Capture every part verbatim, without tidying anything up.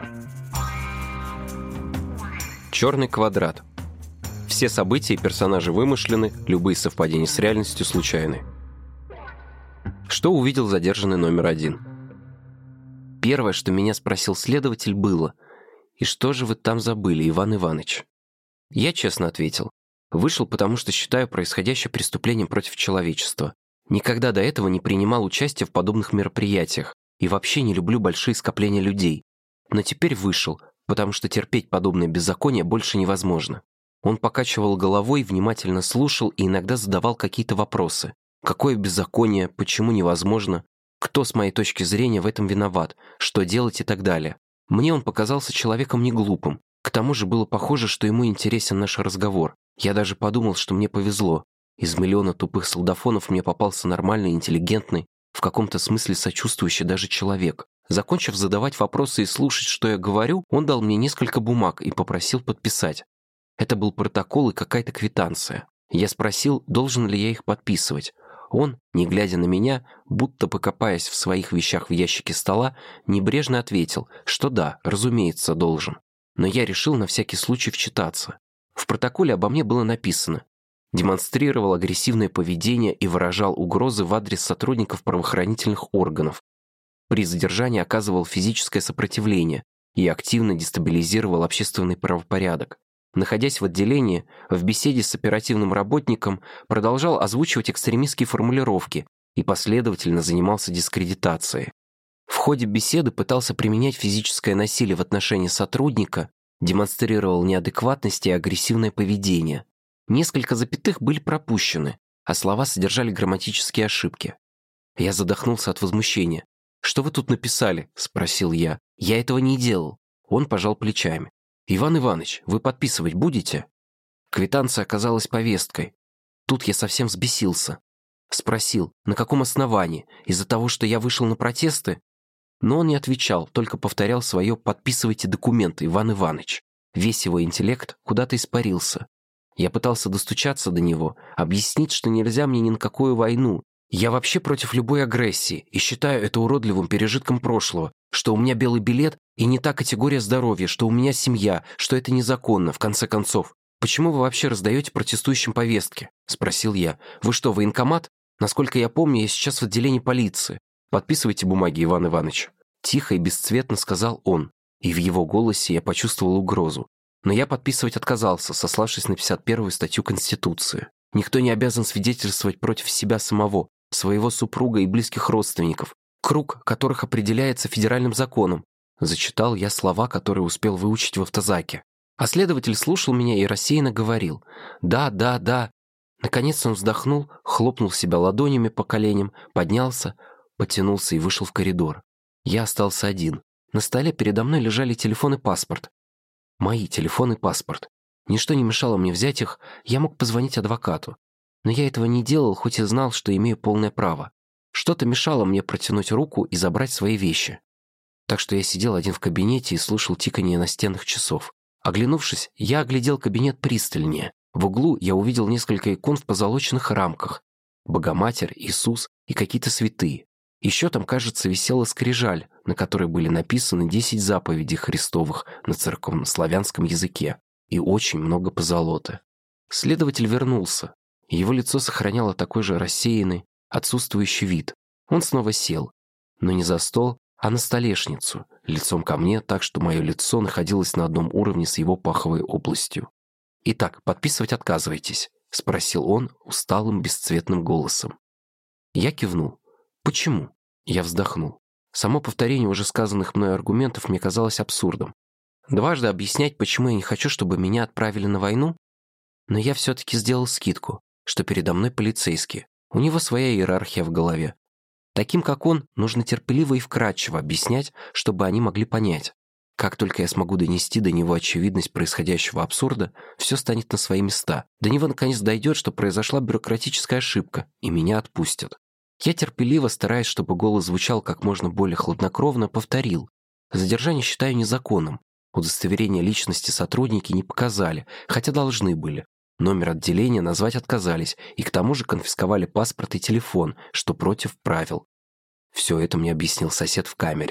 Черный квадрат. Все события и персонажи вымышлены, любые совпадения с реальностью случайны. Что увидел задержанный номер один? Первое, что меня спросил следователь, было: «И что же вы там забыли, Иван Иванович?» Я честно ответил: «Вышел, потому что считаю происходящее преступлением против человечества. Никогда до этого не принимал участия в подобных мероприятиях и вообще не люблю большие скопления людей. Но теперь вышел, потому что терпеть подобное беззаконие больше невозможно». Он покачивал головой, внимательно слушал и иногда задавал какие-то вопросы. Какое беззаконие, почему невозможно, кто, с моей точки зрения, в этом виноват, что делать и так далее. Мне он показался человеком не глупым. К тому же было похоже, что ему интересен наш разговор. Я даже подумал, что мне повезло. Из миллиона тупых солдафонов мне попался нормальный, интеллигентный, в каком-то смысле сочувствующий даже человек. Закончив задавать вопросы и слушать, что я говорю, он дал мне несколько бумаг и попросил подписать. Это был протокол и какая-то квитанция. Я спросил, должен ли я их подписывать. Он, не глядя на меня, будто покопаясь в своих вещах в ящике стола, небрежно ответил, что да, разумеется, должен. Но я решил на всякий случай вчитаться. В протоколе обо мне было написано: демонстрировал агрессивное поведение и выражал угрозы в адрес сотрудников правоохранительных органов. При задержании оказывал физическое сопротивление и активно дестабилизировал общественный правопорядок. Находясь в отделении, в беседе с оперативным работником продолжал озвучивать экстремистские формулировки и последовательно занимался дискредитацией. В ходе беседы пытался применять физическое насилие в отношении сотрудника, демонстрировал неадекватность и агрессивное поведение. Несколько запятых были пропущены, а слова содержали грамматические ошибки. Я задохнулся от возмущения. «Что вы тут написали?» – спросил я. «Я этого не делал». Он пожал плечами. «Иван Иванович, вы подписывать будете?» Квитанция оказалась повесткой. Тут я совсем взбесился. Спросил, на каком основании, из-за того, что я вышел на протесты? Но он не отвечал, только повторял свое «подписывайте документы, Иван Иванович». Весь его интеллект куда-то испарился. Я пытался достучаться до него, объяснить, что нельзя мне ни на какую войну. Я вообще против любой агрессии и считаю это уродливым пережитком прошлого, что у меня белый билет и не та категория здоровья, что у меня семья, что это незаконно, в конце концов. «Почему вы вообще раздаете протестующим повестки?» – спросил я. «Вы что, военкомат? Насколько я помню, я сейчас в отделении полиции. Подписывайте бумаги, Иван Иванович». Тихо и бесцветно сказал он, и в его голосе я почувствовал угрозу. Но я подписывать отказался, сославшись на пятьдесят первую статью Конституции. Никто не обязан свидетельствовать против себя самого, своего супруга и близких родственников, круг которых определяется федеральным законом. Зачитал я слова, которые успел выучить в автозаке. А следователь слушал меня и рассеянно говорил: «Да, да, да». Наконец он вздохнул, хлопнул себя ладонями по коленям, поднялся, потянулся и вышел в коридор. Я остался один. На столе передо мной лежали телефон и паспорт. Мои телефон и паспорт. Ничто не мешало мне взять их, я мог позвонить адвокату. Но я этого не делал, хоть и знал, что имею полное право. Что-то мешало мне протянуть руку и забрать свои вещи. Так что я сидел один в кабинете и слушал тиканье настенных часов. Оглянувшись, я оглядел кабинет пристальнее. В углу я увидел несколько икон в позолоченных рамках. Богоматерь, Иисус и какие-то святые. Еще там, кажется, висела скрижаль, на которой были написаны десять заповедей Христовых на церковнославянском языке. И очень много позолоты. Следователь вернулся. Его лицо сохраняло такой же рассеянный, отсутствующий вид. Он снова сел, но не за стол, а на столешницу, лицом ко мне, так что мое лицо находилось на одном уровне с его паховой областью. «Итак, подписывать отказываетесь?» — спросил он усталым, бесцветным голосом. Я кивнул. «Почему?» — я вздохнул. Само повторение уже сказанных мной аргументов мне казалось абсурдом. Дважды объяснять, почему я не хочу, чтобы меня отправили на войну? Но я все-таки сделал скидку, что передо мной полицейский. У него своя иерархия в голове. Таким, как он, нужно терпеливо и вкратчиво объяснять, чтобы они могли понять. Как только я смогу донести до него очевидность происходящего абсурда, все станет на свои места. До него наконец дойдет, что произошла бюрократическая ошибка, и меня отпустят. Я терпеливо, стараясь, чтобы голос звучал как можно более хладнокровно, повторил. Задержание считаю незаконным. Удостоверение личности сотрудники не показали, хотя должны были. Номер отделения назвать отказались, и к тому же конфисковали паспорт и телефон, что против правил. Все это мне объяснил сосед в камере.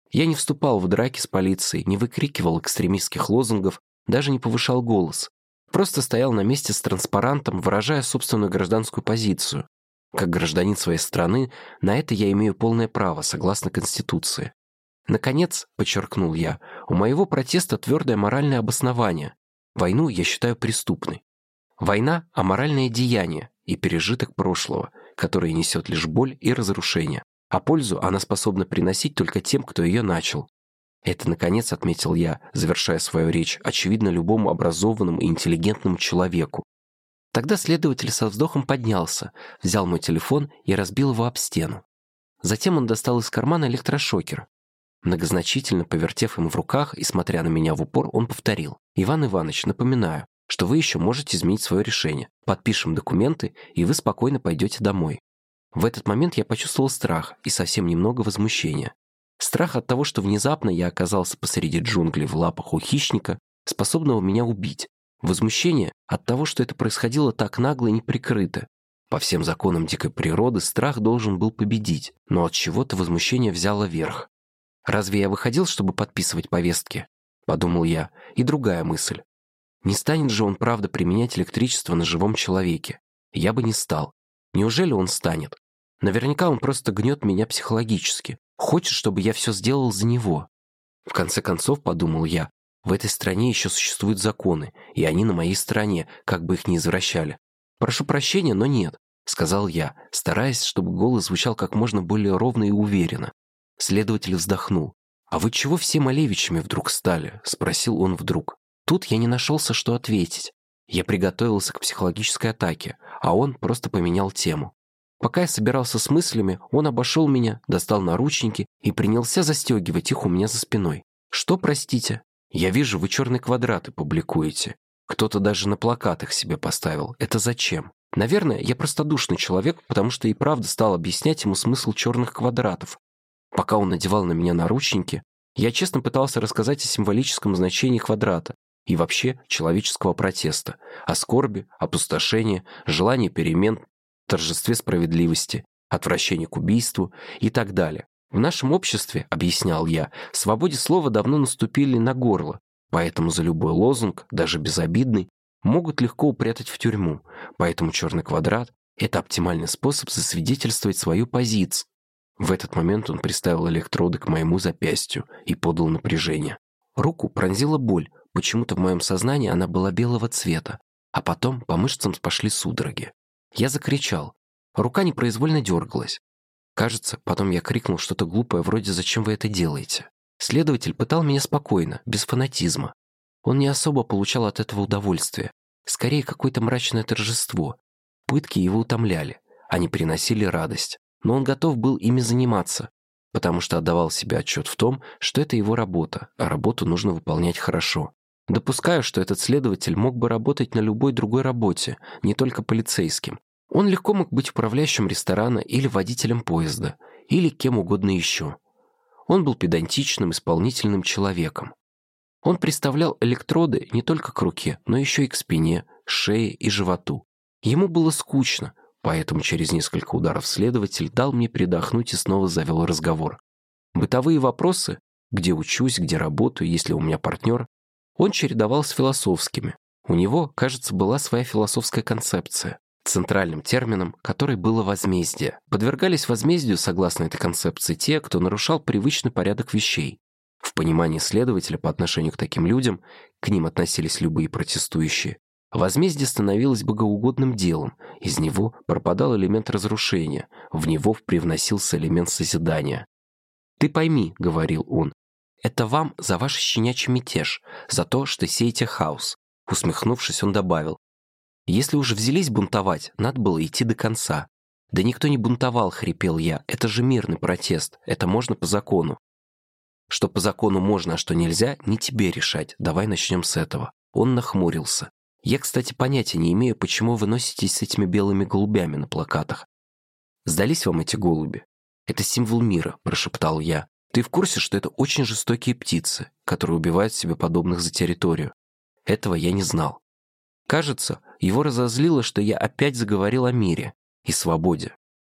Я не вступал в драки с полицией, не выкрикивал экстремистских лозунгов, даже не повышал голос. Просто стоял на месте с транспарантом, выражая собственную гражданскую позицию. Как гражданин своей страны, на это я имею полное право, согласно Конституции. Наконец, подчеркнул я, у моего протеста твердое моральное обоснование. Войну я считаю преступной. Война – аморальное деяние и пережиток прошлого, которое несет лишь боль и разрушение, а пользу она способна приносить только тем, кто ее начал. Это, наконец, отметил я, завершая свою речь, очевидно любому образованному и интеллигентному человеку. Тогда следователь со вздохом поднялся, взял мой телефон и разбил его об стену. Затем он достал из кармана электрошокер. Многозначительно повертев им в руках и смотря на меня в упор, он повторил: «Иван Иванович, напоминаю, что вы еще можете изменить свое решение. Подпишем документы, и вы спокойно пойдете домой». В этот момент я почувствовал страх и совсем немного возмущения. Страх от того, что внезапно я оказался посреди джунглей в лапах у хищника, способного меня убить. Возмущение от того, что это происходило так нагло и неприкрыто. По всем законам дикой природы страх должен был победить, но от чего-то возмущение взяло верх. «Разве я выходил, чтобы подписывать повестки?» — подумал я. И другая мысль. Не станет же он, правда, применять электричество на живом человеке? Я бы не стал. Неужели он станет? Наверняка он просто гнет меня психологически. Хочет, чтобы я все сделал за него. В конце концов, подумал я, в этой стране еще существуют законы, и они на моей стороне, как бы их ни извращали. «Прошу прощения, но нет», — сказал я, стараясь, чтобы голос звучал как можно более ровно и уверенно. Следователь вздохнул. «А вы чего все Малевичами вдруг стали?» — спросил он вдруг. Тут я не нашелся, что ответить. Я приготовился к психологической атаке, а он просто поменял тему. Пока я собирался с мыслями, он обошел меня, достал наручники и принялся застегивать их у меня за спиной. «Что, простите? Я вижу, вы черные квадраты публикуете. Кто-то даже на плакатах себе поставил. Это зачем?» Наверное, я простодушный человек, потому что и правда стал объяснять ему смысл черных квадратов. Пока он надевал на меня наручники, я честно пытался рассказать о символическом значении квадрата и вообще человеческого протеста, о скорби, опустошении, желании перемен, торжестве справедливости, отвращении к убийству и так далее. В нашем обществе, объяснял я, свободе слова давно наступили на горло, поэтому за любой лозунг, даже безобидный, могут легко упрятать в тюрьму, поэтому черный квадрат – это оптимальный способ засвидетельствовать свою позицию. В этот момент он приставил электроды к моему запястью и подал напряжение. Руку пронзила боль, почему-то в моем сознании она была белого цвета, а потом по мышцам пошли судороги. Я закричал. Рука непроизвольно дергалась. Кажется, потом я крикнул что-то глупое вроде «Зачем вы это делаете?». Следователь пытал меня спокойно, без фанатизма. Он не особо получал от этого удовольствия. Скорее, какое-то мрачное торжество. Пытки его утомляли, они приносили радость. Но он готов был ими заниматься, потому что отдавал себе отчет в том, что это его работа, а работу нужно выполнять хорошо. Допускаю, что этот следователь мог бы работать на любой другой работе, не только полицейским. Он легко мог быть управляющим ресторана или водителем поезда, или кем угодно еще. Он был педантичным, исполнительным человеком. Он приставлял электроды не только к руке, но еще и к спине, шее и животу. Ему было скучно, поэтому через несколько ударов следователь дал мне передохнуть и снова завел разговор. Бытовые вопросы, где учусь, где работаю, есть ли у меня партнер, он чередовал с философскими. У него, кажется, была своя философская концепция, центральным термином которой было возмездие. Подвергались возмездию, согласно этой концепции, те, кто нарушал привычный порядок вещей. В понимании следователя по отношению к таким людям, к ним относились любые протестующие, возмездие становилось богоугодным делом, из него пропадал элемент разрушения, в него привносился элемент созидания. «Ты пойми», — говорил он, — «это вам за ваш щенячий мятеж, за то, что сеете хаос». Усмехнувшись, он добавил, «Если уже взялись бунтовать, надо было идти до конца». «Да никто не бунтовал», — хрипел я, — «это же мирный протест, это можно по закону». «Что по закону можно, а что нельзя, не тебе решать, давай начнем с этого». Он нахмурился. «Я, кстати, понятия не имею, почему вы носитесь с этими белыми голубями на плакатах. Сдались вам эти голуби? Это символ мира», — прошептал я. «Ты в курсе, что это очень жестокие птицы, которые убивают себе подобных за территорию?» Этого я не знал. Кажется, его разозлило, что я опять заговорил о мире и свободе.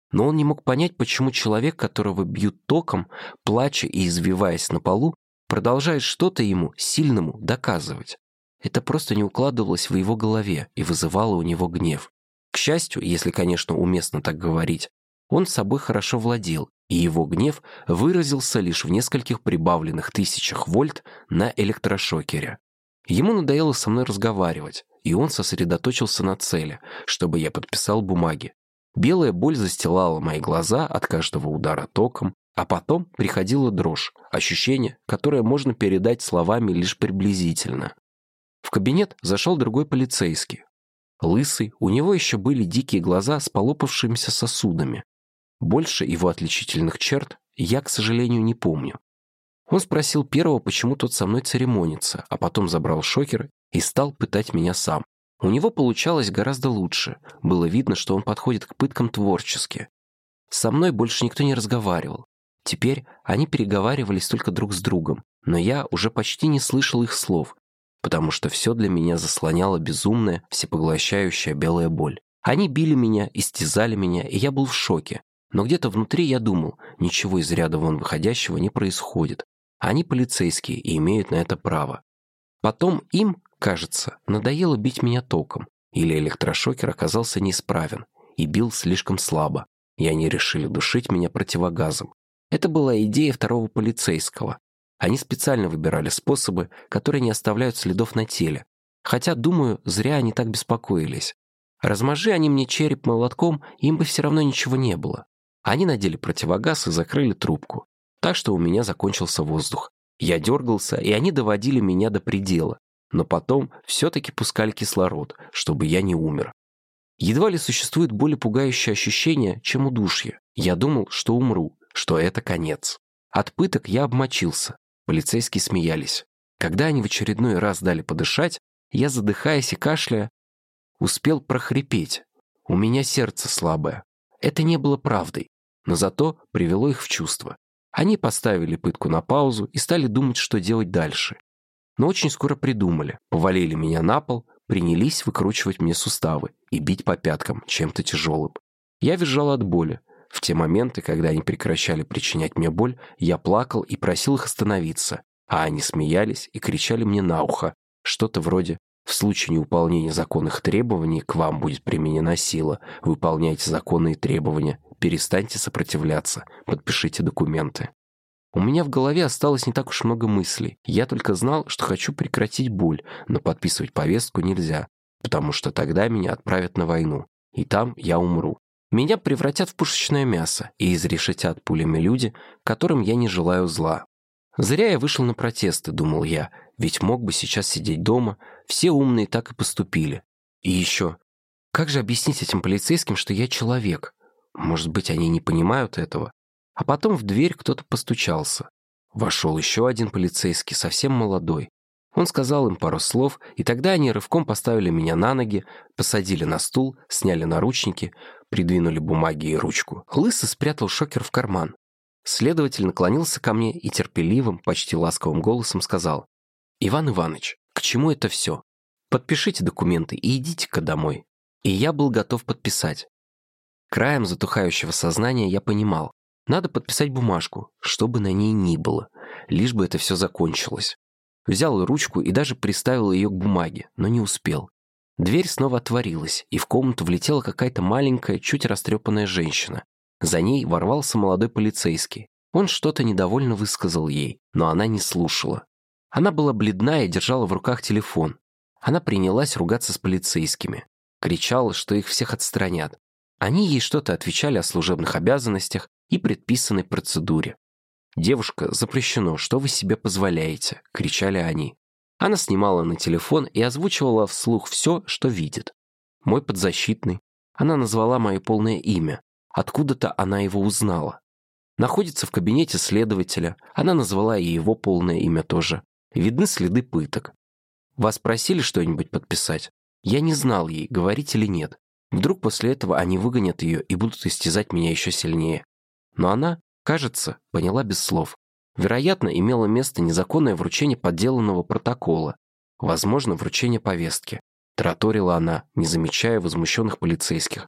Но он не мог понять, почему человек, которого бьют током, плача и извиваясь на полу, продолжает что-то ему, сильному, доказывать. Это просто не укладывалось в его голове и вызывало у него гнев. К счастью, если, конечно, уместно так говорить, он собой хорошо владел, и его гнев выразился лишь в нескольких прибавленных тысячах вольт на электрошокере. Ему надоело со мной разговаривать, и он сосредоточился на цели, чтобы я подписал бумаги. Белая боль застилала мои глаза от каждого удара током, а потом приходила дрожь, ощущение, которое можно передать словами лишь приблизительно. В кабинет зашел другой полицейский. Лысый, у него еще были дикие глаза с полопавшимися сосудами. Больше его отличительных черт я, к сожалению, не помню. Он спросил первого, почему тот со мной церемонится, а потом забрал шокер и стал пытать меня сам. У него получалось гораздо лучше. Было видно, что он подходит к пыткам творчески. Со мной больше никто не разговаривал. Теперь они переговаривались только друг с другом, но я уже почти не слышал их слов, потому что все для меня заслоняла безумная, всепоглощающая белая боль. Они били меня, истязали меня, и я был в шоке. Но где-то внутри я думал, ничего из ряда вон выходящего не происходит. Они полицейские и имеют на это право. Потом им, кажется, надоело бить меня током, или электрошокер оказался неисправен и бил слишком слабо, и они решили душить меня противогазом. Это была идея второго полицейского. Они специально выбирали способы, которые не оставляют следов на теле. Хотя, думаю, зря они так беспокоились. Размажи они мне череп молотком, им бы все равно ничего не было. Они надели противогаз и закрыли трубку. Так что у меня закончился воздух. Я дергался, и они доводили меня до предела. Но потом все-таки пускали кислород, чтобы я не умер. Едва ли существует более пугающее ощущение, чем удушье. Я думал, что умру, что это конец. От пыток я обмочился. Полицейские смеялись. Когда они в очередной раз дали подышать, я, задыхаясь и кашляя, успел прохрипеть. У меня сердце слабое. Это не было правдой, но зато привело их в чувство. Они поставили пытку на паузу и стали думать, что делать дальше. Но очень скоро придумали. Повалили меня на пол, принялись выкручивать мне суставы и бить по пяткам чем-то тяжелым. Я визжал от боли. В те моменты, когда они прекращали причинять мне боль, я плакал и просил их остановиться, а они смеялись и кричали мне на ухо что-то вроде: «В случае невыполнения законных требований к вам будет применена сила. Выполняйте законные требования. Перестаньте сопротивляться. Подпишите документы». У меня в голове осталось не так уж много мыслей. Я только знал, что хочу прекратить боль, но подписывать повестку нельзя, потому что тогда меня отправят на войну, и там я умру. Меня превратят в пушечное мясо и изрешетят пулями люди, которым я не желаю зла. Зря я вышел на протесты, думал я, ведь мог бы сейчас сидеть дома, все умные так и поступили. И еще, как же объяснить этим полицейским, что я человек? Может быть, они не понимают этого? А потом в дверь кто-то постучался. Вошел еще один полицейский, совсем молодой. Он сказал им пару слов, и тогда они рывком поставили меня на ноги, посадили на стул, сняли наручники, придвинули бумаги и ручку. Лысый спрятал шокер в карман. Следователь наклонился ко мне и терпеливым, почти ласковым голосом сказал: «Иван Иванович, к чему это все? Подпишите документы и идите-ка домой». И я был готов подписать. Краем затухающего сознания я понимал, надо подписать бумажку, что бы на ней ни было, лишь бы это все закончилось. Взял ручку и даже приставил ее к бумаге, но не успел. Дверь снова отворилась, и в комнату влетела какая-то маленькая, чуть растрепанная женщина. За ней ворвался молодой полицейский. Он что-то недовольно высказал ей, но она не слушала. Она была бледна и держала в руках телефон. Она принялась ругаться с полицейскими. Кричала, что их всех отстранят. Они ей что-то отвечали о служебных обязанностях и предписанной процедуре. «Девушка, запрещено, что вы себе позволяете?» — кричали они. Она снимала на телефон и озвучивала вслух все, что видит. Мой подзащитный. Она назвала мое полное имя. Откуда-то она его узнала. Находится в кабинете следователя. Она назвала и его полное имя тоже. Видны следы пыток. Вас просили что-нибудь подписать? Я не знал ей, говорить или нет. Вдруг после этого они выгонят ее и будут истязать меня еще сильнее. Но она, кажется, поняла без слов. Вероятно, имело место незаконное вручение подделанного протокола. Возможно, вручение повестки. Тараторила она, не замечая возмущенных полицейских.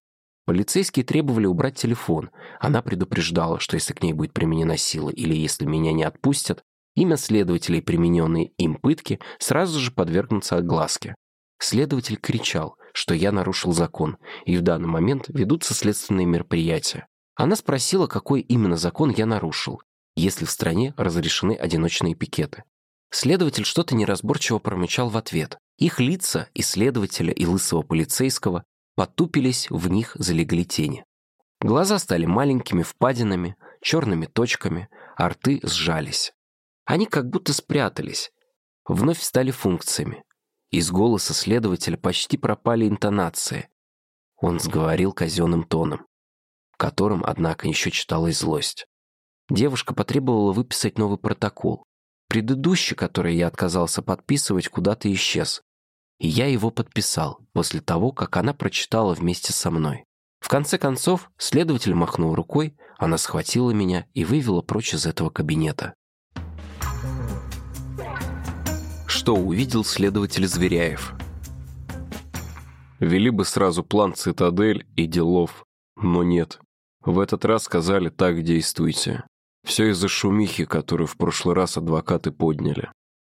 Полицейские требовали убрать телефон. Она предупреждала, что если к ней будет применена сила или если меня не отпустят, имя следователей, примененные им пытки, сразу же подвергнутся огласке. Следователь кричал, что я нарушил закон, и в данный момент ведутся следственные мероприятия. Она спросила, какой именно закон я нарушил, если в стране разрешены одиночные пикеты. Следователь что-то неразборчиво промычал в ответ. Их лица, и следователя, и лысого полицейского, потупились, в них залегли тени. Глаза стали маленькими впадинами, черными точками, а рты сжались. Они как будто спрятались, вновь стали функциями. Из голоса следователя почти пропали интонации. Он сговорил казенным тоном, в котором, однако, еще читалась злость. Девушка потребовала выписать новый протокол. Предыдущий, который я отказался подписывать, куда-то исчез. И я его подписал после того, как она прочитала вместе со мной. В конце концов, следователь махнул рукой, она схватила меня и вывела прочь из этого кабинета. Что увидел следователь Зверяев? Вели бы сразу план «Цитадель» и делов, но нет. В этот раз сказали «так действуйте». Все из-за шумихи, которую в прошлый раз адвокаты подняли.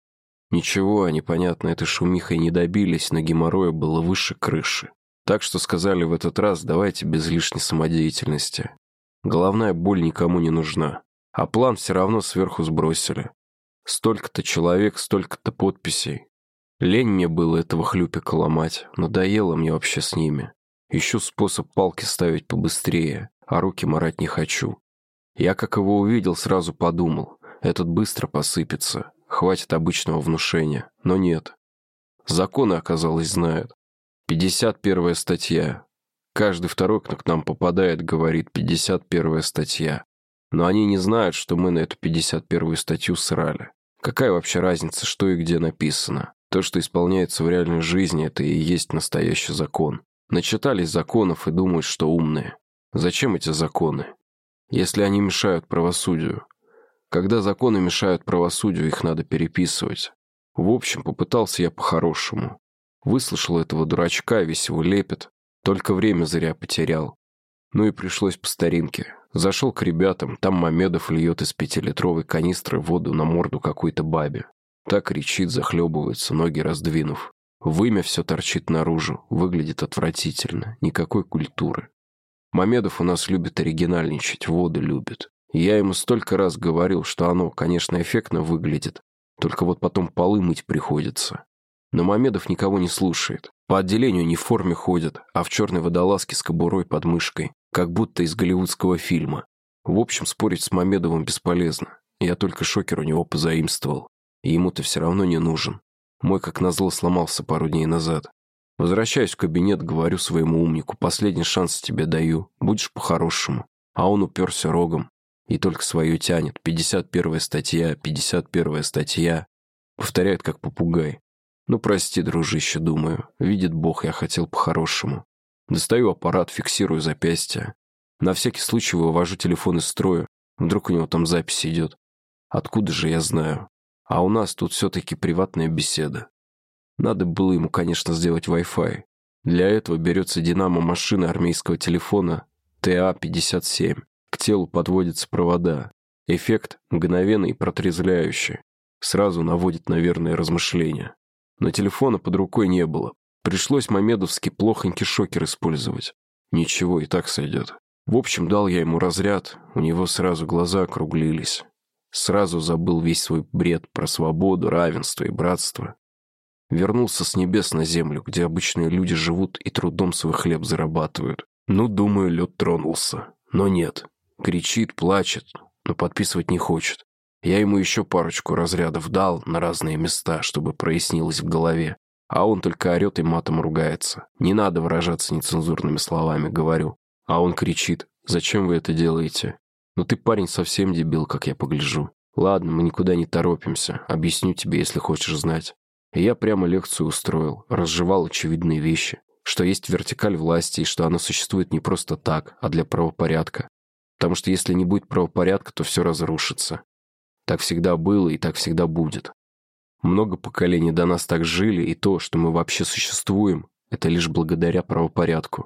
Ничего, они, понятно, этой шумихой не добились, но геморроя было выше крыши. Так что сказали в этот раз давайте без лишней самодеятельности. Головная боль никому не нужна. А план все равно сверху сбросили. Столько-то человек, столько-то подписей. Лень мне было этого хлюпика ломать. Надоело мне вообще с ними. Ищу способ палки ставить побыстрее, а руки марать не хочу. Я, как его увидел, сразу подумал, этот быстро посыпется, хватит обычного внушения, но нет. Законы, оказалось, знают. пятьдесят первая статья. Каждый второй, кто к нам попадает, говорит пятьдесят первая статья. Но они не знают, что мы на эту пятьдесят первую статью срали. Какая вообще разница, что и где написано? То, что исполняется в реальной жизни, это и есть настоящий закон. Начитались законов и думают, что умные. Зачем эти законы? Если они мешают правосудию. Когда законы мешают правосудию, их надо переписывать. В общем, попытался я по-хорошему. Выслушал этого дурачка, весь его лепет. Только время зря потерял. Ну и пришлось по старинке. Зашел к ребятам, там Мамедов льет из пятилитровой канистры воду на морду какой-то бабе. Так кричит, захлебывается, ноги раздвинув. Вымя все торчит наружу, выглядит отвратительно, никакой культуры. Мамедов у нас любит оригинальничать, воду любит. Я ему столько раз говорил, что оно, конечно, эффектно выглядит, только вот потом полы мыть приходится. Но Мамедов никого не слушает. По отделению не в форме ходят, а в черной водолазке с кобурой под мышкой, как будто из голливудского фильма. В общем, спорить с Мамедовым бесполезно. Я только шокер у него позаимствовал. И ему-то все равно не нужен. Мой, как назло, сломался пару дней назад. Возвращаюсь в кабинет, говорю своему умнику, последний шанс тебе даю, будешь по-хорошему. А он уперся рогом и только свое тянет. пятьдесят первая статья, пятьдесят первая статья. Повторяет, как попугай. Ну, прости, дружище, думаю. Видит Бог, я хотел по-хорошему. Достаю аппарат, фиксирую запястье. На всякий случай вывожу телефон из строя. Вдруг у него там запись идет. Откуда же я знаю? А у нас тут все-таки приватная беседа. Надо было ему, конечно, сделать Wi-Fi. Для этого берется динамо-машина армейского телефона Т А пятьдесят семь. К телу подводятся провода. Эффект мгновенный и протрезвляющий. Сразу наводит на верные размышления. Но телефона под рукой не было. Пришлось мамедовский плохонький шокер использовать. Ничего, и так сойдет. В общем, дал я ему разряд, у него сразу глаза округлились. Сразу забыл весь свой бред про свободу, равенство и братство. Вернулся с небес на землю, где обычные люди живут и трудом свой хлеб зарабатывают. Ну, думаю, лед тронулся. Но нет. Кричит, плачет, но подписывать не хочет. Я ему еще парочку разрядов дал на разные места, чтобы прояснилось в голове. А он только орет и матом ругается. Не надо выражаться нецензурными словами, говорю. А он кричит: «Зачем вы это делаете? Ну ты, парень, совсем дебил, как я погляжу. Ладно, мы никуда не торопимся. Объясню тебе, если хочешь знать». И я прямо лекцию устроил, разжевал очевидные вещи. Что есть вертикаль власти, и что она существует не просто так, а для правопорядка. Потому что если не будет правопорядка, то все разрушится. Так всегда было и так всегда будет. Много поколений до нас так жили, и то, что мы вообще существуем, это лишь благодаря правопорядку.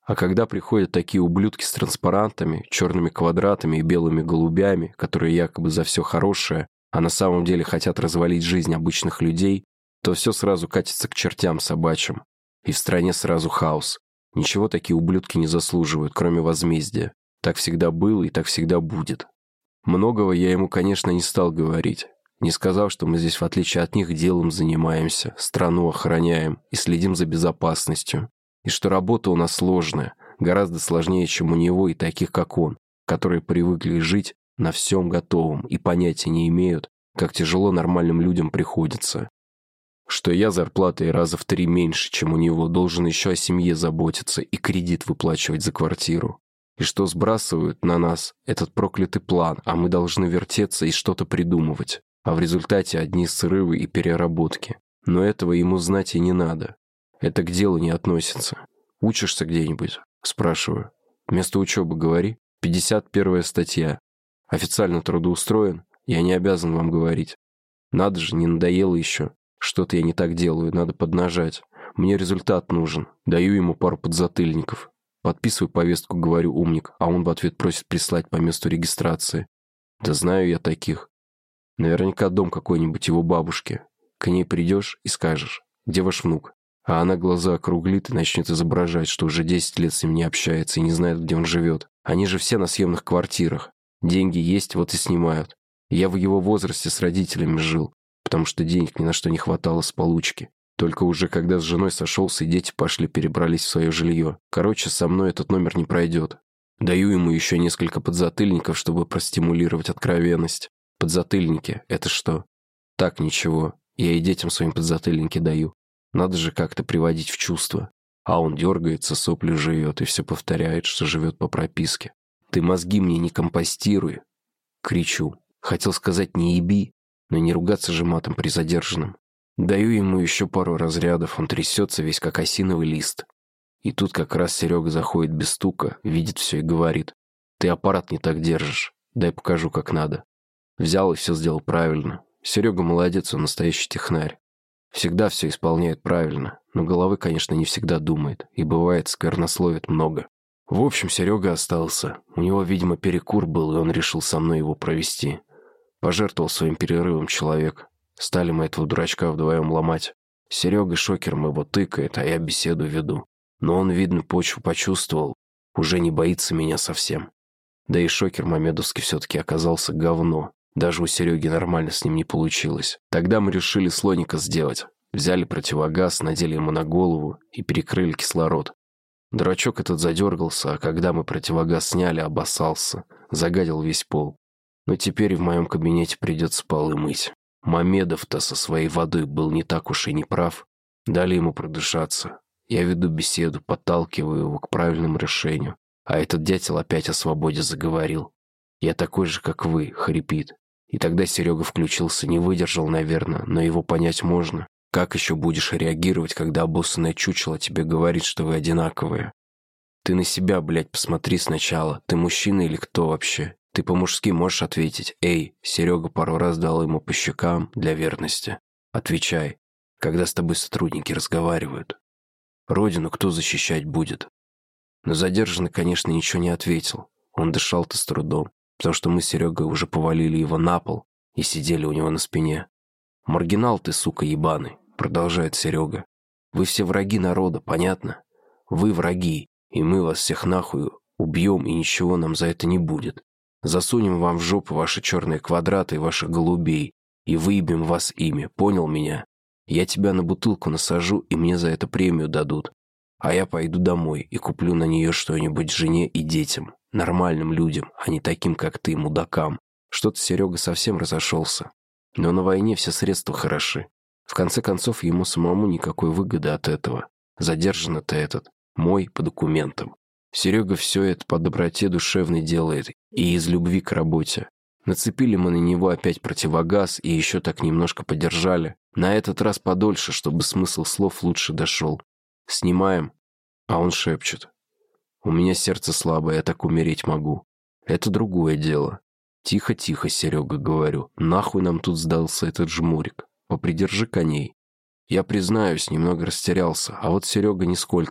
А когда приходят такие ублюдки с транспарантами, черными квадратами и белыми голубями, которые якобы за все хорошее, а на самом деле хотят развалить жизнь обычных людей, то все сразу катится к чертям собачьим. И в стране сразу хаос. Ничего такие ублюдки не заслуживают, кроме возмездия. Так всегда было и так всегда будет. Многого я ему, конечно, не стал говорить. Не сказал, что мы здесь, в отличие от них, делом занимаемся, страну охраняем и следим за безопасностью. И что работа у нас сложная, гораздо сложнее, чем у него и таких, как он, которые привыкли жить на всем готовом и понятия не имеют, как тяжело нормальным людям приходится. Что я зарплатой раза в три меньше, чем у него, должен еще о семье заботиться и кредит выплачивать за квартиру. И что сбрасывают на нас этот проклятый план, а мы должны вертеться и что-то придумывать. А в результате одни срывы и переработки. Но этого ему знать и не надо. Это к делу не относится. Учишься где-нибудь? Спрашиваю. Место учебы говори. пятьдесят первая статья. Официально трудоустроен? Я не обязан вам говорить. Надо же, не надоело еще. Что-то я не так делаю, надо поднажать. Мне результат нужен. Даю ему пару подзатыльников. Подписываю повестку, говорю, умник, а он в ответ просит прислать по месту регистрации. Да знаю я таких. Наверняка дом какой-нибудь его бабушки. К ней придешь и скажешь, где ваш внук? А она глаза округлит и начнет изображать, что уже десять лет с ним не общается и не знает, где он живет. Они же все на съемных квартирах. Деньги есть, вот и снимают. Я в его возрасте с родителями жил, потому что денег ни на что не хватало с получки. Только уже когда с женой сошелся и дети пошли, перебрались в свое жилье. Короче, со мной этот номер не пройдет. Даю ему еще несколько подзатыльников, чтобы простимулировать откровенность. Подзатыльники — это что? Так, ничего. Я и детям своим подзатыльники даю. Надо же как-то приводить в чувство. А он дергается, сопли жует и все повторяет, что живет по прописке. «Ты мозги мне не компостируй!» Кричу. Хотел сказать «не еби», но не ругаться же матом при задержанном. Даю ему еще пару разрядов, он трясется весь как осиновый лист. И тут как раз Серега заходит без стука, видит все и говорит: «Ты аппарат не так держишь, дай покажу, как надо». Взял и все сделал правильно. Серега молодец, он настоящий технарь. Всегда все исполняет правильно, но головы, конечно, не всегда думает, и бывает, сквернословит много. В общем, Серега остался. У него, видимо, перекур был, и он решил со мной его провести. Пожертвовал своим перерывом человек. Стали мы этого дурачка вдвоем ломать. Серега шокером его тыкает, а я беседу веду. Но он, видно, почву почувствовал. Уже не боится меня совсем. Да и шокер мамедовский все-таки оказался говно. Даже у Сереги нормально с ним не получилось. Тогда мы решили слоника сделать. Взяли противогаз, надели ему на голову и перекрыли кислород. Дурачок этот задергался, а когда мы противогаз сняли, обоссался. Загадил весь пол. Но теперь в моем кабинете придется полы мыть. Мамедов-то со своей водой был не так уж и не прав. Дали ему продышаться. Я веду беседу, подталкиваю его к правильному решению. А этот дятел опять о свободе заговорил. «Я такой же, как вы», — хрипит. И тогда Серега включился, не выдержал, наверное, но его понять можно. Как еще будешь реагировать, когда обоссанное чучело тебе говорит, что вы одинаковые? Ты на себя, блядь, посмотри сначала. Ты мужчина или кто вообще? Ты по-мужски можешь ответить: «Эй», Серега пару раз дал ему по щекам для верности. Отвечай, когда с тобой сотрудники разговаривают. Родину кто защищать будет? Но задержанный, конечно, ничего не ответил. Он дышал-то с трудом, потому что мы с Серегой уже повалили его на пол и сидели у него на спине. «Маргинал ты, сука ебаный», — продолжает Серега. «Вы все враги народа, понятно? Вы враги, и мы вас всех нахуй убьем, и ничего нам за это не будет. Засунем вам в жопу ваши черные квадраты и ваших голубей, и выебем вас ими, понял меня? Я тебя на бутылку насажу, и мне за это премию дадут. А я пойду домой и куплю на нее что-нибудь жене и детям, нормальным людям, а не таким, как ты, мудакам». Что-то Серега совсем разошелся. Но на войне все средства хороши. В конце концов, ему самому никакой выгоды от этого. Задержан-то этот, мой, по документам. Серега все это по доброте душевной делает и из любви к работе. Нацепили мы на него опять противогаз и еще так немножко подержали. На этот раз подольше, чтобы смысл слов лучше дошел. Снимаем, а он шепчет: «У меня сердце слабое, я так умереть могу». Это другое дело. «Тихо-тихо, Серега, — говорю, — нахуй нам тут сдался этот жмурик. Попридержи коней». Я признаюсь, немного растерялся, а вот Серега нисколько.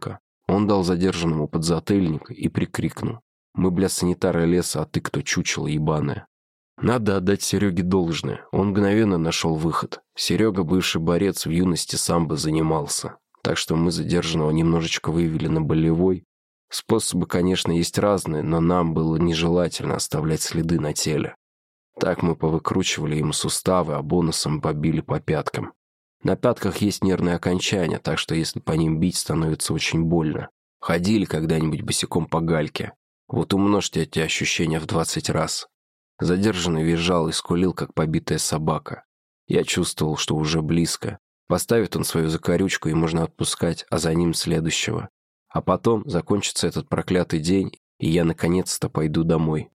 Он дал задержанному подзатыльник и прикрикнул: «Мы, бля, санитары леса, а ты кто, чучело ебаное?» Надо отдать Сереге должное. Он мгновенно нашел выход. Серега, бывший борец, в юности самбо занимался. Так что мы задержанного немножечко вывели на болевой. Способы, конечно, есть разные, но нам было нежелательно оставлять следы на теле. Так мы повыкручивали ему суставы, а бонусом побили по пяткам. На пятках есть нервные окончания, так что если по ним бить, становится очень больно. Ходили когда-нибудь босиком по гальке? Вот умножьте эти ощущения в двадцать раз. Задержанный визжал и скулил, как побитая собака. Я чувствовал, что уже близко. Поставит он свою закорючку, и можно отпускать, а за ним следующего. А потом закончится этот проклятый день, и я наконец-то пойду домой.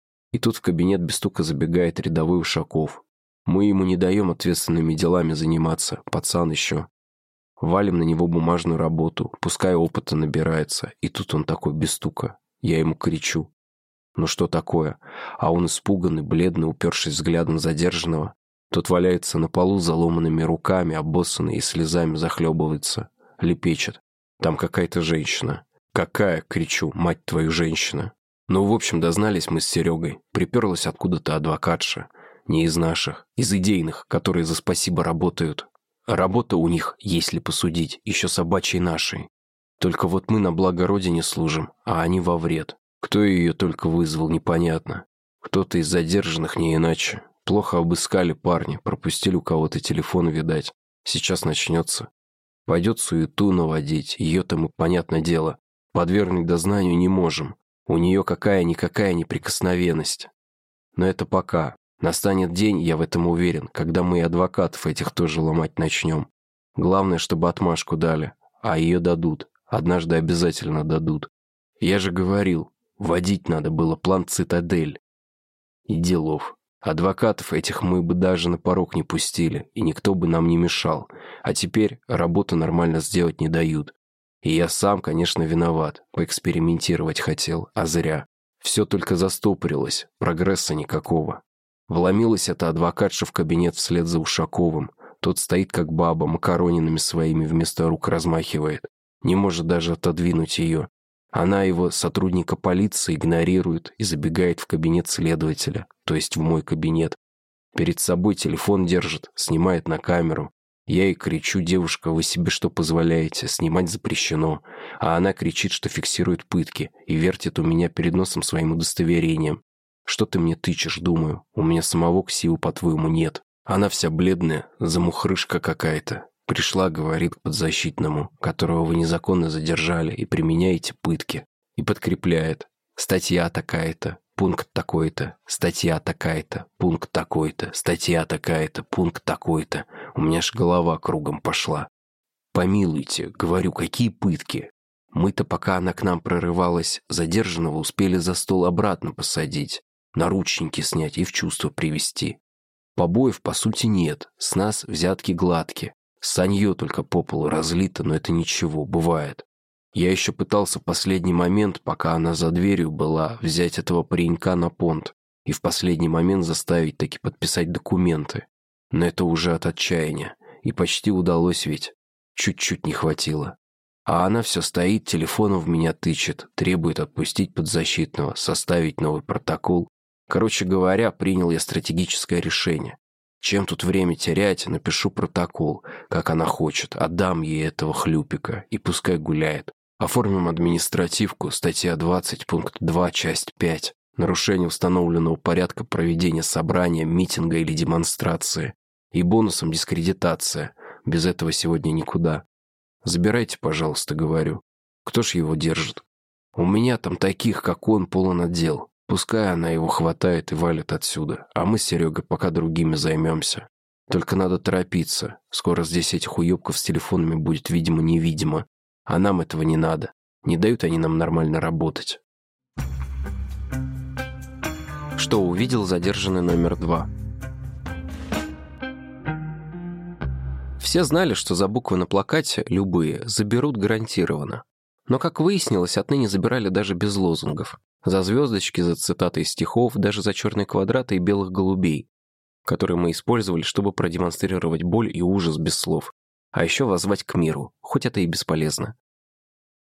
И тут в кабинет без стука забегает рядовой Ушаков. Мы ему не даем ответственными делами заниматься, пацан еще. Валим на него бумажную работу, пускай опыта набирается. И тут он такой без стука. Я ему кричу: «Ну что такое?» А он испуганный, бледный, упершись взглядом задержанного. Тот валяется на полу заломанными руками, обоссанный и слезами захлебывается. Лепечет: «Там какая-то женщина». «Какая?» — кричу: «Мать твою, женщина!» Ну, в общем, дознались мы с Серегой. Приперлась откуда-то адвокатша. Не из наших, из идейных, которые за спасибо работают. Работа у них, если посудить, еще собачьей нашей. Только вот мы на благо Родине служим, а они во вред. Кто ее только вызвал, непонятно. Кто-то из задержанных, не иначе. Плохо обыскали парни, пропустили у кого-то телефон, видать. Сейчас начнется. Пойдет суету наводить, ее-то мы, понятное дело, подвергнуть дознанию не можем. У нее какая-никакая неприкосновенность. Но это пока. Настанет день, я в этом уверен, когда мы и адвокатов этих тоже ломать начнем. Главное, чтобы отмашку дали. А ее дадут. Однажды обязательно дадут. Я же говорил, вводить надо было план «Цитадель». И делов. Адвокатов этих мы бы даже на порог не пустили, и никто бы нам не мешал. А теперь работу нормально сделать не дают. И я сам, конечно, виноват. Поэкспериментировать хотел, а зря. Все только застопорилось, прогресса никакого. Вломилась эта адвокатша в кабинет вслед за Ушаковым. Тот стоит как баба, макаронинами своими вместо рук размахивает. Не может даже отодвинуть ее. Она его, сотрудника полиции, игнорирует и забегает в кабинет следователя, то есть в мой кабинет. Перед собой телефон держит, снимает на камеру. Я ей кричу: «Девушка, вы себе что позволяете? Снимать запрещено». А она кричит, что фиксирует пытки, и вертит у меня перед носом своим удостоверением. «Что ты мне тычешь?» — думаю. «У меня самого ксивы, по-твоему, нет». Она вся бледная, замухрышка какая-то. Пришла, говорит, к подзащитному, которого вы незаконно задержали и применяете пытки. И подкрепляет: «Статья такая-то, пункт такой-то, статья такая-то, пункт такой-то, статья такая-то, пункт такой-то». У меня ж голова кругом пошла. «Помилуйте, — говорю, — какие пытки? Мы-то, пока она к нам прорывалась, задержанного успели за стол обратно посадить, наручники снять и в чувство привести. Побоев, по сути, нет, с нас взятки гладкие. Санье только по полу разлито, но это ничего, бывает. Я еще пытался в последний момент, пока она за дверью была, взять этого паренька на понт и в последний момент заставить таки подписать документы. Но это уже от отчаяния. И почти удалось ведь. Чуть-чуть не хватило. А она все стоит, телефоном в меня тычет, требует отпустить подзащитного, составить новый протокол. Короче говоря, принял я стратегическое решение. Чем тут время терять, напишу протокол, как она хочет, отдам ей этого хлюпика, и пускай гуляет. Оформим административку, статья двадцать, пункт два, часть пять. Нарушение установленного порядка проведения собрания, митинга или демонстрации. И бонусом дискредитация. Без этого сегодня никуда. Забирайте, пожалуйста, говорю. Кто ж его держит? У меня там таких, как он, полон отдел. Пускай она его хватает и валит отсюда, а мы с Серегой пока другими займемся. Только надо торопиться. Скоро здесь этих уебков с телефонами будет видимо-невидимо. А нам этого не надо. Не дают они нам нормально работать. Что увидел задержанный номер два? Все знали, что за буквы на плакате, любые, заберут гарантированно. Но, как выяснилось, отныне забирали даже без лозунгов. За звездочки, за цитаты из стихов, даже за черные квадраты и белых голубей, которые мы использовали, чтобы продемонстрировать боль и ужас без слов. А еще воззвать к миру, хоть это и бесполезно.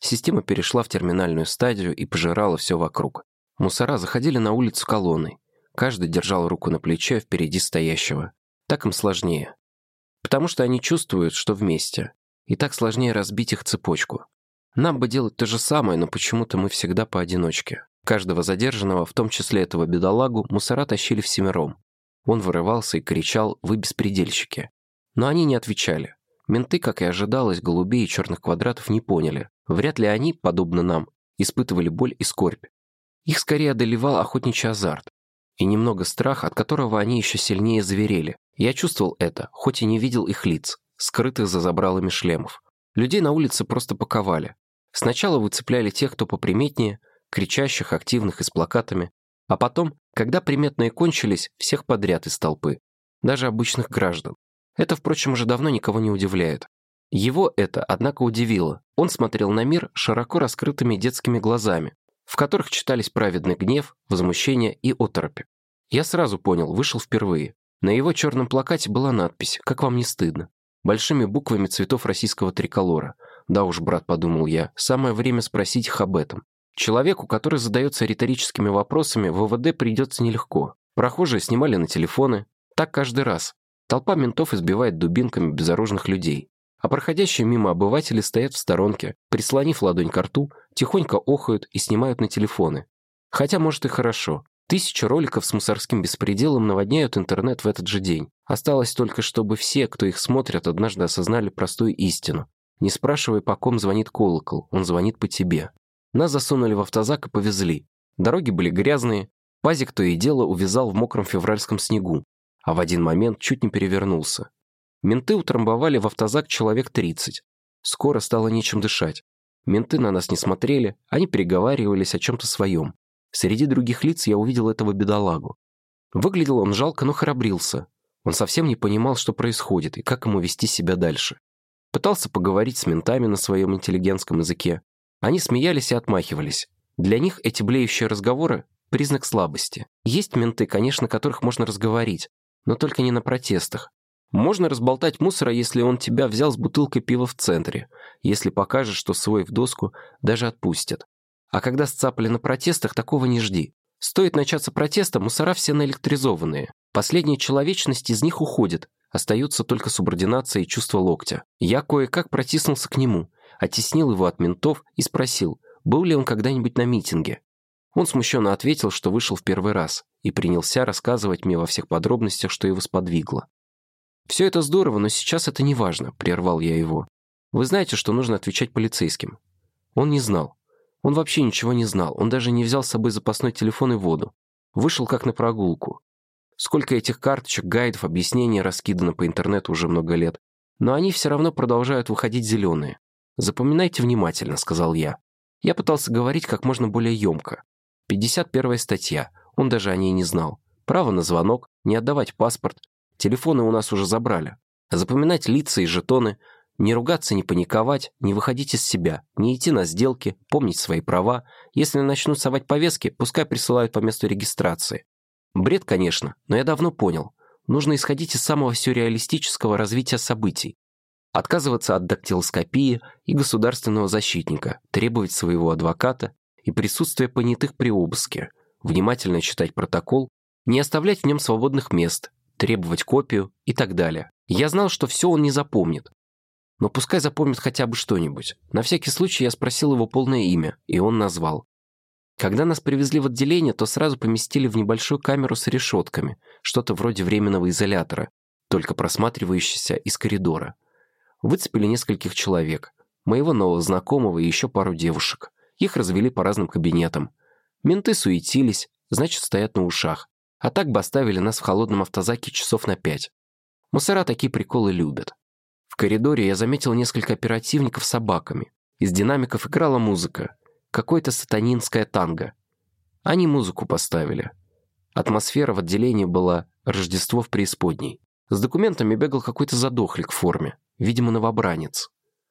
Система перешла в терминальную стадию и пожирала все вокруг. Мусора заходили на улицу колонной. Каждый держал руку на плече впереди стоящего. Так им сложнее. Потому что они чувствуют, что вместе. И так сложнее разбить их цепочку. Нам бы делать то же самое, но почему-то мы всегда поодиночке. Каждого задержанного, в том числе этого бедолагу, мусора тащили всемиром. Он вырывался и кричал: «Вы беспредельщики». Но они не отвечали. Менты, как и ожидалось, голубей и черных квадратов не поняли. Вряд ли они, подобно нам, испытывали боль и скорбь. Их скорее одолевал охотничий азарт. И немного страх, от которого они еще сильнее зверели. Я чувствовал это, хоть и не видел их лиц, скрытых за забралами шлемов. Людей на улице просто паковали. Сначала выцепляли тех, кто поприметнее, кричащих, активных и с плакатами. А потом, когда приметные кончились, всех подряд из толпы. Даже обычных граждан. Это, впрочем, уже давно никого не удивляет. Его это, однако, удивило. Он смотрел на мир широко раскрытыми детскими глазами, в которых читались праведный гнев, возмущение и оторопь. Я сразу понял, вышел впервые. На его черном плакате была надпись «Как вам не стыдно?» большими буквами цветов российского триколора. Да уж, брат, подумал я, самое время спросить их об этом. Человеку, который задается риторическими вопросами, в ВВД придется нелегко. Прохожие снимали на телефоны. Так каждый раз. Толпа ментов избивает дубинками безоружных людей. А проходящие мимо обыватели стоят в сторонке, прислонив ладонь к рту, тихонько охают и снимают на телефоны. Хотя, может, и хорошо. Тысячи роликов с мусорским беспределом наводняют интернет в этот же день. Осталось только, чтобы все, кто их смотрят, однажды осознали простую истину. Не спрашивай, по ком звонит колокол, он звонит по тебе. Нас засунули в автозак и повезли. Дороги были грязные, пазик то и дело увязал в мокром февральском снегу, а в один момент чуть не перевернулся. Менты утрамбовали в автозак человек тридцать. Скоро стало нечем дышать. Менты на нас не смотрели, они переговаривались о чем-то своем. Среди других лиц я увидел этого бедолагу. Выглядел он жалко, но храбрился. Он совсем не понимал, что происходит и как ему вести себя дальше. Пытался поговорить с ментами на своем интеллигентском языке. Они смеялись и отмахивались. Для них эти блеющие разговоры – признак слабости. Есть менты, конечно, которых можно разговорить, но только не на протестах. Можно разболтать мусора, если он тебя взял с бутылкой пива в центре. Если покажешь, что свой в доску, даже отпустят. А когда сцапали на протестах, такого не жди. Стоит начаться протеста, мусора все наэлектризованные. Последняя человечность из них уходит. Остаются только субординация и чувство локтя. Я кое-как протиснулся к нему, оттеснил его от ментов и спросил, был ли он когда-нибудь на митинге. Он смущенно ответил, что вышел в первый раз, и принялся рассказывать мне во всех подробностях, что его сподвигло. «Все это здорово, но сейчас это не важно», — прервал я его. «Вы знаете, что нужно отвечать полицейским?» Он не знал. Он вообще ничего не знал, он даже не взял с собой запасной телефон и воду. Вышел как на прогулку. Сколько этих карточек, гайдов, объяснений раскидано по интернету уже много лет. Но они все равно продолжают выходить зеленые. «Запоминайте внимательно», — сказал я. Я пытался говорить как можно более емко. пятьдесят первая статья, он даже о ней не знал. Право на звонок, не отдавать паспорт. Телефоны у нас уже забрали. Запоминать лица и жетоны. Не ругаться, не паниковать, не выходить из себя, не идти на сделки, помнить свои права. Если начнут совать повестки, пускай присылают по месту регистрации. Бред, конечно, но я давно понял. Нужно исходить из самого сюрреалистического развития событий. Отказываться от дактилоскопии и государственного защитника, требовать своего адвоката и присутствия понятых при обыске, внимательно читать протокол, не оставлять в нем свободных мест, требовать копию и так далее. Я знал, что все он не запомнит. Но пускай запомнит хотя бы что-нибудь. На всякий случай я спросил его полное имя, и он назвал. Когда нас привезли в отделение, то сразу поместили в небольшую камеру с решетками, что-то вроде временного изолятора, только просматривающийся из коридора. Выцепили нескольких человек, моего нового знакомого и еще пару девушек. Их развели по разным кабинетам. Менты суетились, значит, стоят на ушах. А так бы оставили нас в холодном автозаке часов на пять. Мусора такие приколы любят. В коридоре я заметил несколько оперативников с собаками. Из динамиков играла музыка. Какое-то сатанинское танго. Они музыку поставили. Атмосфера в отделении была «Рождество в преисподней». С документами бегал какой-то задохлик в форме, видимо, новобранец.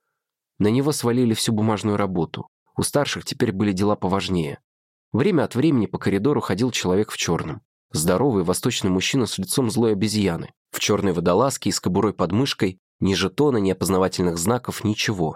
На него свалили всю бумажную работу. У старших теперь были дела поважнее. Время от времени по коридору ходил человек в черном. Здоровый восточный мужчина с лицом злой обезьяны. В черной водолазке и с кобурой под мышкой, ни жетона, ни опознавательных знаков, ничего.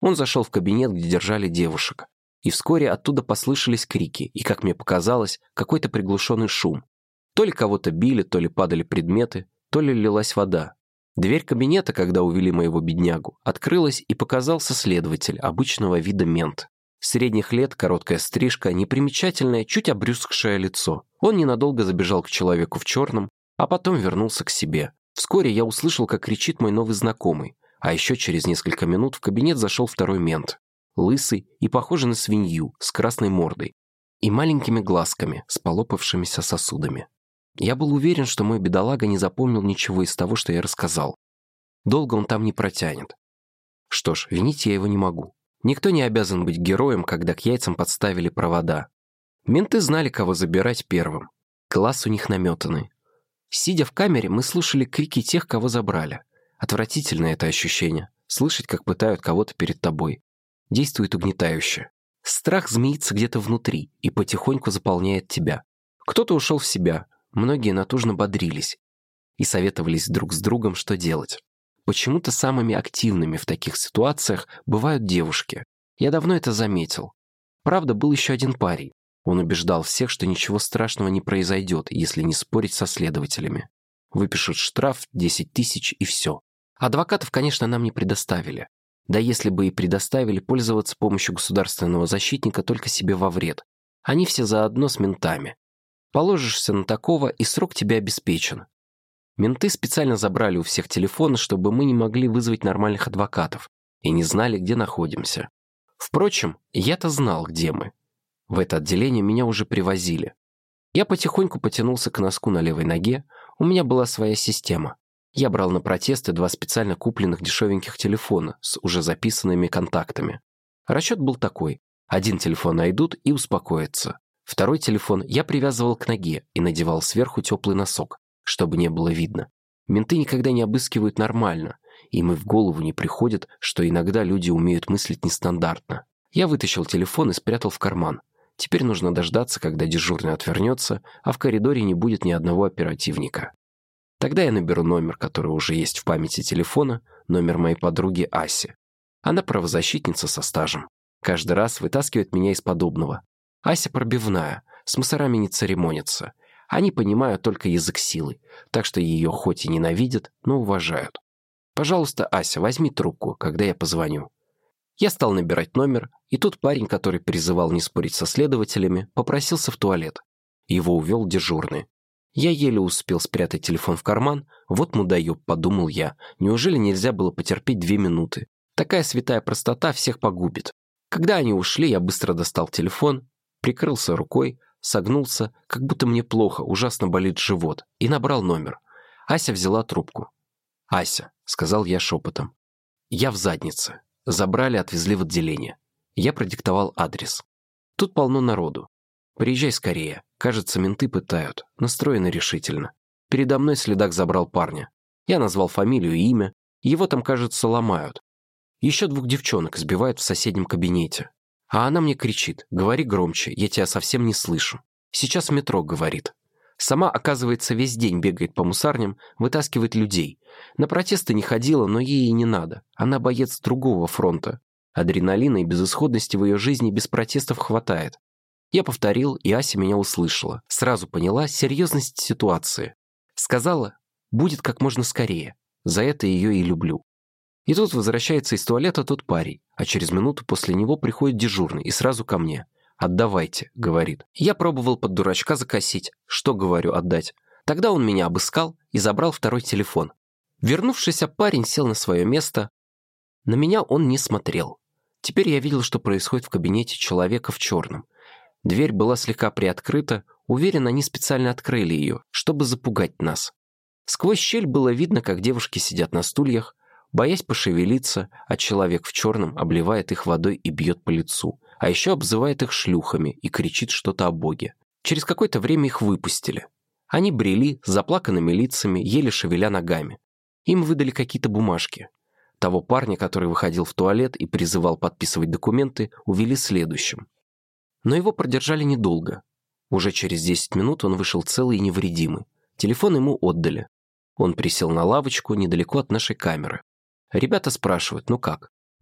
Он зашел в кабинет, где держали девушек. И вскоре оттуда послышались крики и, как мне показалось, какой-то приглушенный шум. То ли кого-то били, то ли падали предметы, то ли лилась вода. Дверь кабинета, когда увели моего беднягу, открылась, и показался следователь, обычного вида мент. Средних лет, короткая стрижка, непримечательное, чуть обрюзгшее лицо. Он ненадолго забежал к человеку в черном, а потом вернулся к себе. Вскоре я услышал, как кричит мой новый знакомый, а еще через несколько минут в кабинет зашел второй мент. Лысый и похожий на свинью, с красной мордой и маленькими глазками, с полопавшимися сосудами. Я был уверен, что мой бедолага не запомнил ничего из того, что я рассказал. Долго он там не протянет. Что ж, винить я его не могу. Никто не обязан быть героем, когда к яйцам подставили провода. Менты знали, кого забирать первым. Глаз у них наметанный. Сидя в камере, мы слушали крики тех, кого забрали. Отвратительное это ощущение. Слышать, как пытают кого-то перед тобой. Действует угнетающе. Страх змеится где-то внутри и потихоньку заполняет тебя. Кто-то ушел в себя, многие натужно бодрились и советовались друг с другом, что делать. Почему-то самыми активными в таких ситуациях бывают девушки. Я давно это заметил. Правда, был еще один парень. Он убеждал всех, что ничего страшного не произойдет, если не спорить со следователями. Выпишут штраф десять тысяч и все. Адвокатов, конечно, нам не предоставили. Да если бы и предоставили, пользоваться помощью государственного защитника только себе во вред. Они все заодно с ментами. Положишься на такого, и срок тебе обеспечен. Менты специально забрали у всех телефоны, чтобы мы не могли вызвать нормальных адвокатов и не знали, где находимся. Впрочем, я-то знал, где мы. В это отделение меня уже привозили. Я потихоньку потянулся к носку на левой ноге, у меня была своя система. Я брал на протесты два специально купленных дешевеньких телефона с уже записанными контактами. Расчет был такой. Один телефон найдут и успокоятся. Второй телефон я привязывал к ноге и надевал сверху теплый носок, чтобы не было видно. Менты никогда не обыскивают нормально, им и в голову не приходит, что иногда люди умеют мыслить нестандартно. Я вытащил телефон и спрятал в карман. Теперь нужно дождаться, когда дежурный отвернется, а в коридоре не будет ни одного оперативника. Тогда я наберу номер, который уже есть в памяти телефона, номер моей подруги Аси. Она правозащитница со стажем. Каждый раз вытаскивает меня из подобного. Ася пробивная, с мусорами не церемонится. Они понимают только язык силы, так что ее хоть и ненавидят, но уважают. Пожалуйста, Ася, возьми трубку, когда я позвоню. Я стал набирать номер, и тут парень, который призывал не спорить со следователями, попросился в туалет. Его увел дежурный. Я еле успел спрятать телефон в карман. Вот мудоеб, подумал я. Неужели нельзя было потерпеть две минуты? Такая святая простота всех погубит. Когда они ушли, я быстро достал телефон, прикрылся рукой, согнулся, как будто мне плохо, ужасно болит живот, и набрал номер. Ася взяла трубку. «Ася», — сказал я шепотом. «Я в заднице. Забрали, отвезли в отделение». Я продиктовал адрес. «Тут полно народу. Приезжай скорее. Кажется, менты пытают. Настроены решительно. Передо мной следак забрал парня. Я назвал фамилию и имя. Его там, кажется, ломают. Еще двух девчонок избивают в соседнем кабинете. А она мне кричит: говори громче, я тебя совсем не слышу. Сейчас в метро, говорит. Сама, оказывается, весь день бегает по мусарням, вытаскивает людей. На протесты не ходила, но ей и не надо. Она боец другого фронта. Адреналина и безысходности в ее жизни без протестов хватает. Я повторил, и Ася меня услышала. Сразу поняла серьезность ситуации. Сказала, будет как можно скорее. За это ее и люблю. И тут возвращается из туалета тот парень, а через минуту после него приходит дежурный и сразу ко мне. «Отдавайте», — говорит. Я пробовал под дурачка закосить. Что, говорю, отдать? Тогда он меня обыскал и забрал второй телефон. Вернувшийся парень сел на свое место. На меня он не смотрел. Теперь я видел, что происходит в кабинете человека в черном. Дверь была слегка приоткрыта, уверен, они специально открыли ее, чтобы запугать нас. Сквозь щель было видно, как девушки сидят на стульях, боясь пошевелиться, а человек в черном обливает их водой и бьет по лицу, а еще обзывает их шлюхами и кричит что-то о Боге. Через какое-то время их выпустили. Они брели с заплаканными лицами, еле шевеля ногами. Им выдали какие-то бумажки. Того парня, который выходил в туалет и призывал подписывать документы, увели следующим. Но его продержали недолго. Уже через десять минут он вышел целый и невредимый. Телефон ему отдали. Он присел на лавочку недалеко от нашей камеры. Ребята спрашивают, ну как?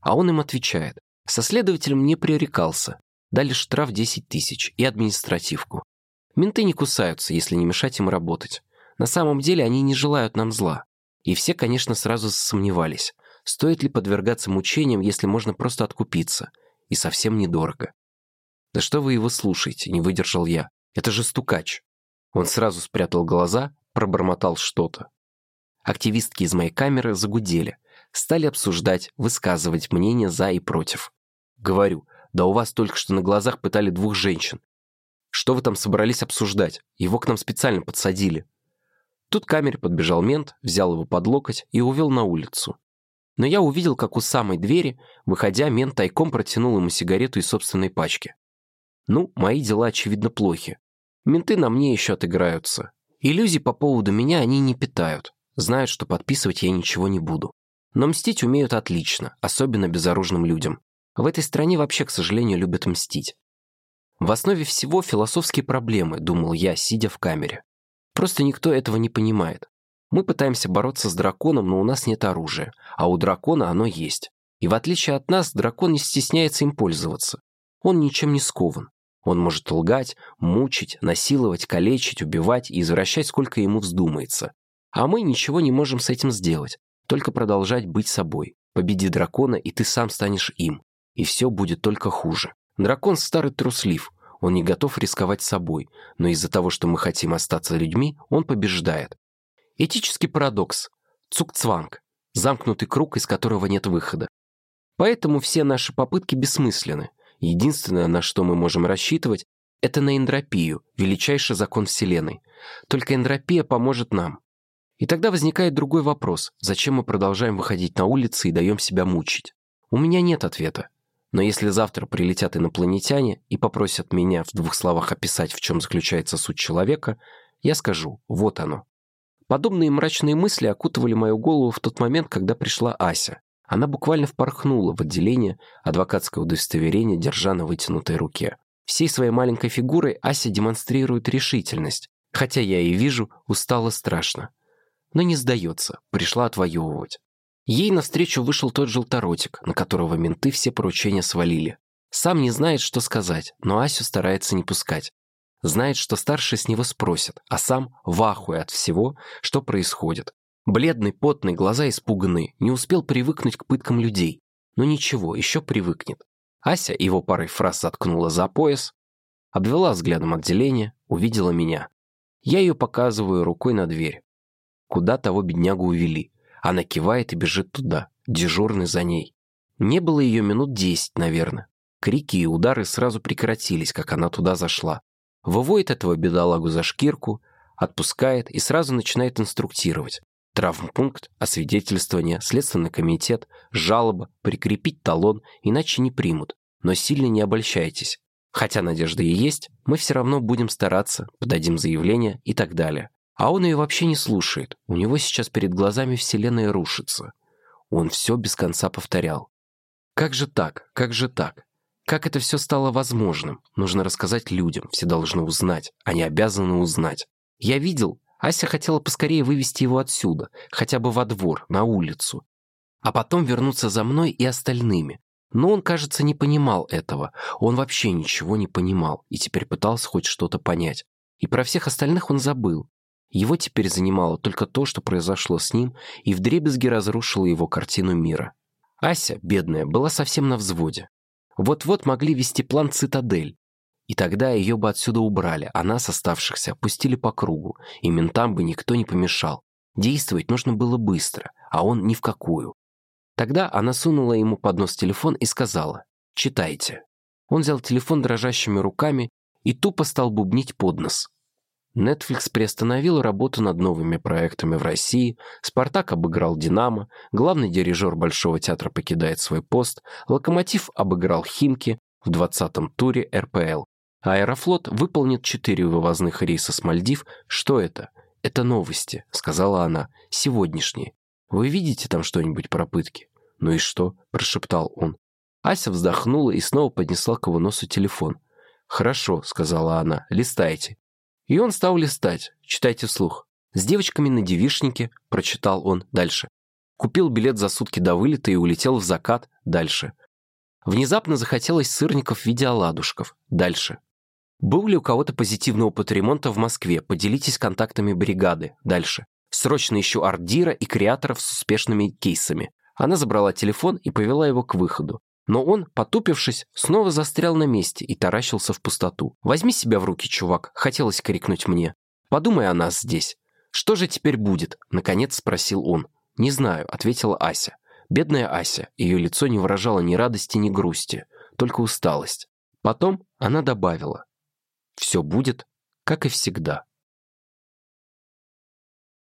А он им отвечает: со следователем не пререкался. Дали штраф десять тысяч и административку. Менты не кусаются, если не мешать им работать. На самом деле они не желают нам зла. И все, конечно, сразу сомневались, стоит ли подвергаться мучениям, если можно просто откупиться. И совсем недорого. «Да что вы его слушаете?» — не выдержал я. «Это же стукач». Он сразу спрятал глаза, пробормотал что-то. Активистки из моей камеры загудели, стали обсуждать, высказывать мнения за и против. Говорю: да у вас только что на глазах пытали двух женщин. Что вы там собрались обсуждать? Его к нам специально подсадили. Тут к камере подбежал мент, взял его под локоть и увел на улицу. Но я увидел, как у самой двери, выходя, мент тайком протянул ему сигарету из собственной пачки. Ну, мои дела, очевидно, плохи. Менты на мне еще отыграются. Иллюзий по поводу меня они не питают. Знают, что подписывать я ничего не буду. Но мстить умеют отлично, особенно безоружным людям. В этой стране вообще, к сожалению, любят мстить. В основе всего философские проблемы, думал я, сидя в камере. Просто никто этого не понимает. Мы пытаемся бороться с драконом, но у нас нет оружия, а у дракона оно есть. И в отличие от нас, дракон не стесняется им пользоваться. Он ничем не скован. Он может лгать, мучить, насиловать, калечить, убивать и извращать, сколько ему вздумается. А мы ничего не можем с этим сделать, только продолжать быть собой. Победи дракона, и ты сам станешь им. И все будет только хуже. Дракон старый труслив, он не готов рисковать собой, но из-за того, что мы хотим остаться людьми, он побеждает. Этический парадокс. Цугцванг. Замкнутый круг, из которого нет выхода. Поэтому все наши попытки бессмысленны. Единственное, на что мы можем рассчитывать, это на энтропию, величайший закон Вселенной. Только энтропия поможет нам. И тогда возникает другой вопрос: зачем мы продолжаем выходить на улицы и даем себя мучить? У меня нет ответа. Но если завтра прилетят инопланетяне и попросят меня в двух словах описать, в чем заключается суть человека, я скажу: вот оно. Подобные мрачные мысли окутывали мою голову в тот момент, когда пришла Ася. Она буквально впорхнула в отделение, адвокатское удостоверение держа на вытянутой руке. Всей своей маленькой фигурой Ася демонстрирует решительность, хотя я и вижу, устала страшно. Но не сдается, пришла отвоевывать. Ей навстречу вышел тот желторотик, на которого менты все поручения свалили. Сам не знает, что сказать, но Асю старается не пускать. Знает, что старшие с него спросят, а сам в ахуе от всего, что происходит. Бледный, потный, глаза испуганные, не успел привыкнуть к пыткам людей. Но ничего, еще привыкнет. Ася его парой фраз заткнула за пояс, обвела взглядом отделение, увидела меня. Я ее показываю рукой на дверь. Куда того беднягу увели. Она кивает и бежит туда, дежурный за ней. Не было ее минут десять, наверное. Крики и удары сразу прекратились, как она туда зашла. Выводит этого бедолагу за шкирку, отпускает и сразу начинает инструктировать. Травмпункт, освидетельствование, следственный комитет, жалоба, прикрепить талон, иначе не примут. Но сильно не обольщайтесь. Хотя надежда и есть, мы все равно будем стараться, подадим заявление и так далее. А он ее вообще не слушает. У него сейчас перед глазами вселенная рушится. Он все без конца повторял. Как же так? Как же так? Как это все стало возможным? Нужно рассказать людям, все должны узнать. Они обязаны узнать. Я видел, Ася хотела поскорее вывести его отсюда, хотя бы во двор, на улицу. А потом вернуться за мной и остальными. Но он, кажется, не понимал этого. Он вообще ничего не понимал и теперь пытался хоть что-то понять. И про всех остальных он забыл. Его теперь занимало только то, что произошло с ним, и вдребезги разрушило его картину мира. Ася, бедная, была совсем на взводе. Вот-вот могли вести план «Цитадель». И тогда ее бы отсюда убрали, а нас, оставшихся, пустили по кругу, и ментам бы никто не помешал. Действовать нужно было быстро, а он ни в какую. Тогда она сунула ему под нос телефон и сказала: «Читайте». Он взял телефон дрожащими руками и тупо стал бубнить под нос. Netflix приостановил работу над новыми проектами в России, «Спартак» обыграл «Динамо», главный дирижер Большого театра покидает свой пост, «Локомотив» обыграл «Химки» в двадцатом туре эр пэ эл. «Аэрофлот» выполнит четыре вывозных рейса с Мальдив. Что это? «Это новости», — сказала она, — «сегодняшние. Вы видите там что-нибудь про пытки?» «Ну и что?» — прошептал он. Ася вздохнула и снова поднесла к его носу телефон. «Хорошо», — сказала она, — «листайте». И он стал листать. Читайте вслух. «С девочками на девичнике», — прочитал он дальше. Купил билет за сутки до вылета и улетел в закат дальше. Внезапно захотелось сырников в виде оладушков дальше. Был ли у кого-то позитивный опыт ремонта в Москве? Поделитесь контактами бригады дальше. Срочно ищу арт-дира и креаторов с успешными кейсами. Она забрала телефон и повела его к выходу. Но он, потупившись, снова застрял на месте и таращился в пустоту. «Возьми себя в руки, чувак», — хотелось крикнуть мне. «Подумай о нас здесь». «Что же теперь будет?» — наконец спросил он. «Не знаю», — ответила Ася. Бедная Ася, ее лицо не выражало ни радости, ни грусти, только усталость. Потом она добавила. «Все будет, как и всегда».